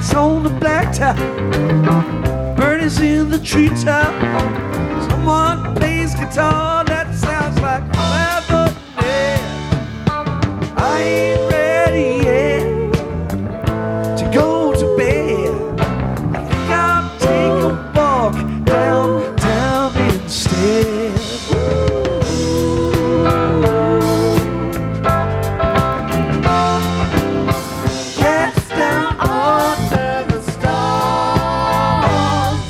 lights on the blacktop, birdies in the treetop. Someone plays guitar that sounds like clever. I ain't ready yet to go to bed. I think I'll take a walk downtown instead. Cats down under the stars.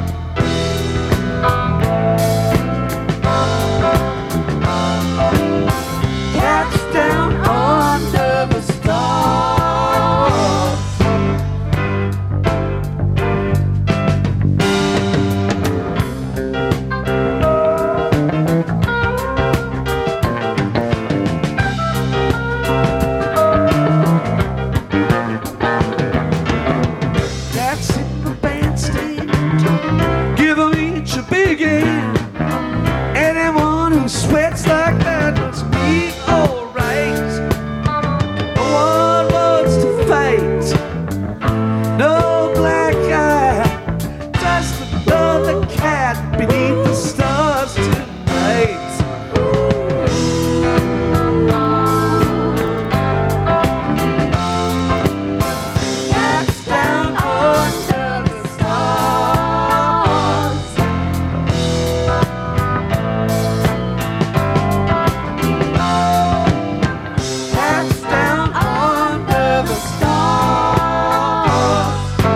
Cats down under the stars. Cats in the bandstand, give them each a big hand. Anyone who sweats like that must be alright. No one wants to fight, no black eye, just another cat beneath the stars tonight. Cats down under the stars. Cats down under the stars.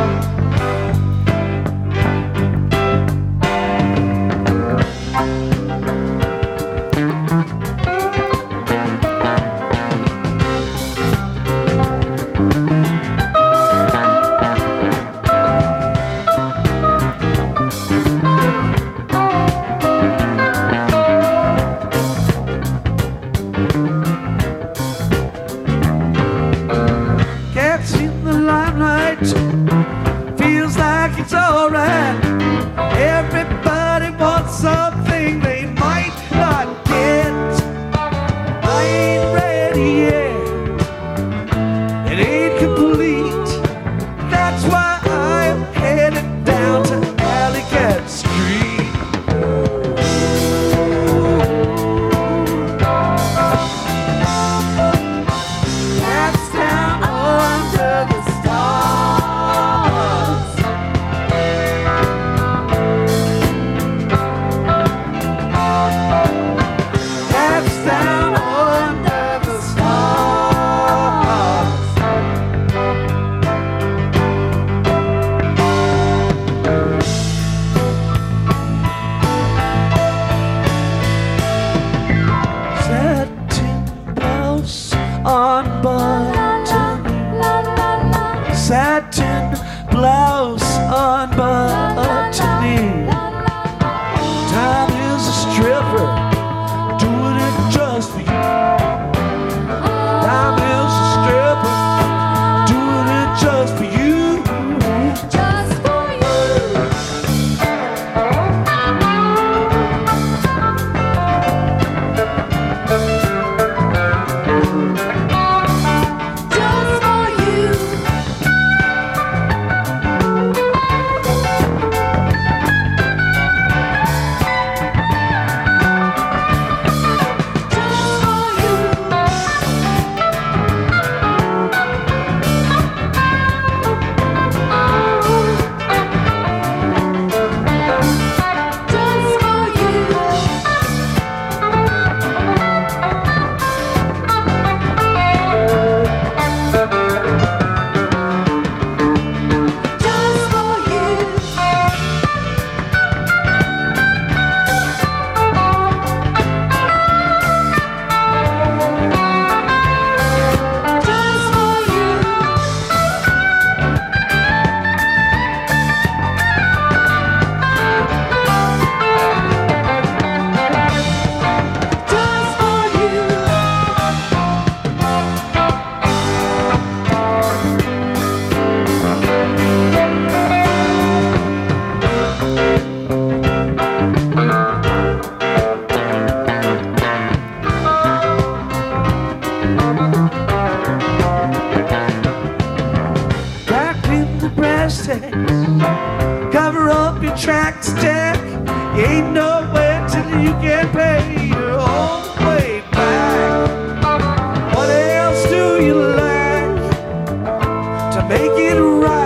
Cats in the limelight, feels like it's alright. Everybody wants something they might not get. I ain't ready yet, it ain't complete. That's why I'm headed down to Alleycat Street. Cats down under the stars. Cats down under the stars. Satin blouse unbuttoned. Satin blouse unbuttoning. Time is a stripper doing it just for you. Time is a stripper doing it just for you. Just for you. Just for you. Just for you. gas tank. Cover up your tracks, Jack. You ain't nowhere till you can pay your own way back. What else do you like to make it right?